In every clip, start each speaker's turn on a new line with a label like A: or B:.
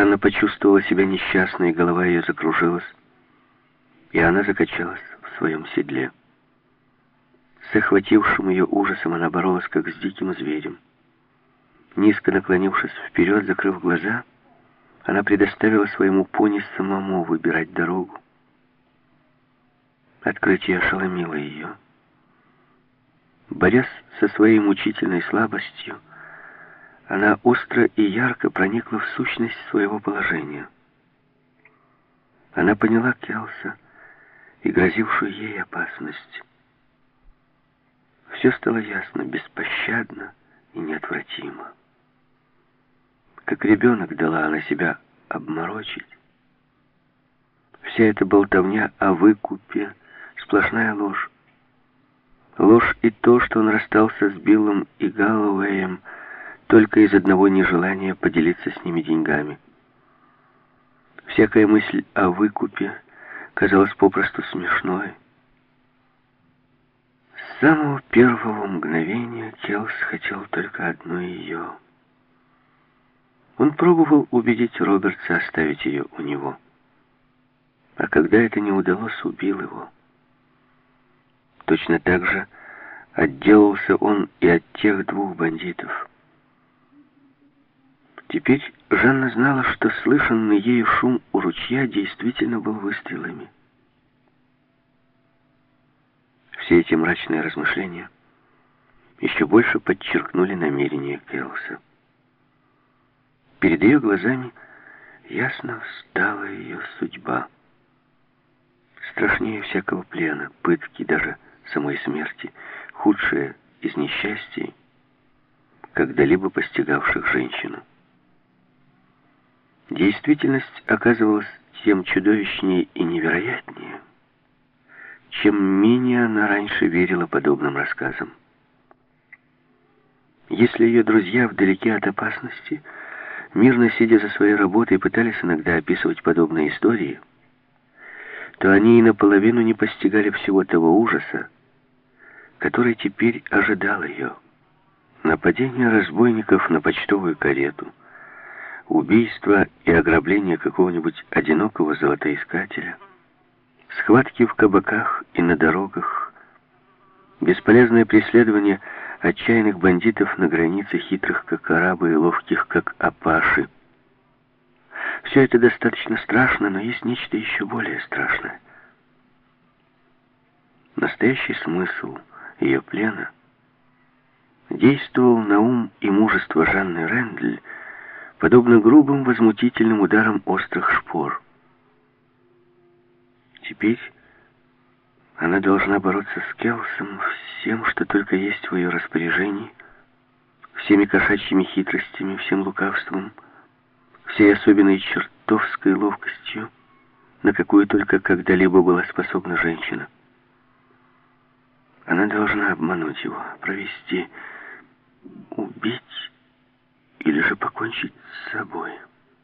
A: Жанна почувствовала себя несчастной, голова ее закружилась, и она закачалась в своем седле. С охватившим ее ужасом она боролась, как с диким зверем. Низко наклонившись вперед, закрыв глаза, она предоставила своему пони самому выбирать дорогу. Открытие ошеломило ее. Борясь со своей мучительной слабостью, она остро и ярко проникла в сущность своего положения. Она поняла Келса и грозившую ей опасность. Все стало ясно, беспощадно и неотвратимо. Как ребенок дала она себя обморочить. Вся эта болтовня о выкупе — сплошная ложь. Ложь и то, что он расстался с Биллом и Галлоуэем только из одного нежелания поделиться с ними деньгами. Всякая мысль о выкупе казалась попросту смешной. С самого первого мгновения Келс хотел только одно ее. Он пробовал убедить Робертса оставить ее у него. А когда это не удалось, убил его. Точно так же отделался он и от тех двух бандитов. Теперь Жанна знала, что слышанный ею шум у ручья действительно был выстрелами. Все эти мрачные размышления еще больше подчеркнули намерение Келса. Перед ее глазами ясно встала ее судьба. Страшнее всякого плена, пытки, даже самой смерти, худшее из несчастий, когда-либо постигавших женщину. Действительность оказывалась тем чудовищнее и невероятнее, чем менее она раньше верила подобным рассказам. Если ее друзья вдалеке от опасности, мирно сидя за своей работой, пытались иногда описывать подобные истории, то они и наполовину не постигали всего того ужаса, который теперь ожидал ее. Нападение разбойников на почтовую карету, убийство и ограбление какого-нибудь одинокого золотоискателя, схватки в кабаках и на дорогах, бесполезное преследование отчаянных бандитов на границе, хитрых как арабы и ловких как апаши. Все это достаточно страшно, но есть нечто еще более страшное. Настоящий смысл ее плена действовал на ум и мужество Жанны Рендль подобно грубым возмутительным ударам острых шпор. Теперь она должна бороться с Келсом всем, что только есть в ее распоряжении, всеми кошачьими хитростями, всем лукавством, всей особенной чертовской ловкостью, на какую только когда-либо была способна женщина. Она должна обмануть его, провести, убить или же покончить с собой.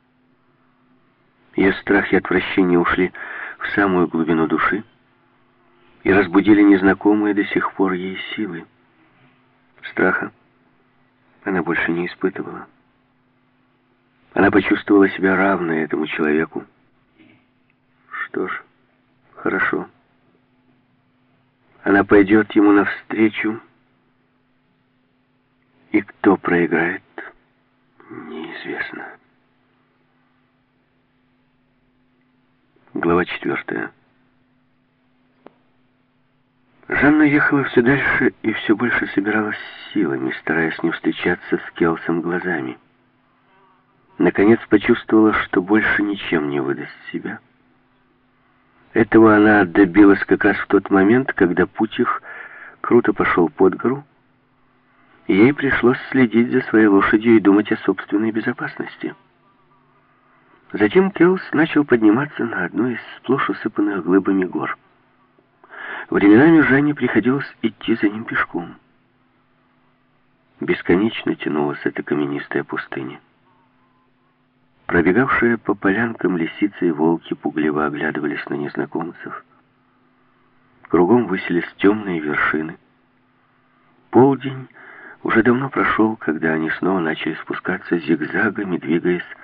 A: Ее страх и отвращение ушли в самую глубину души и разбудили незнакомые до сих пор ей силы. Страха она больше не испытывала. Она почувствовала себя равной этому человеку. Что ж, хорошо. Она пойдет ему навстречу, и кто проиграет, неизвестно. Глава 4. Жанна ехала все дальше и все больше собиралась силами, стараясь не встречаться с Келсом глазами. Наконец почувствовала, что больше ничем не выдаст себя. Этого она добилась как раз в тот момент, когда путь их круто пошел под гору, и ей пришлось следить за своей лошадью и думать о собственной безопасности. Затем Келс начал подниматься на одну из сплошь усыпанных глыбами гор. Временами Жанне приходилось идти за ним пешком. Бесконечно тянулась эта каменистая пустыня. Пробегавшие по полянкам лисицы и волки пугливо оглядывались на незнакомцев. Кругом высились темные вершины. Полдень уже давно прошел, когда они снова начали спускаться зигзагами, двигаясь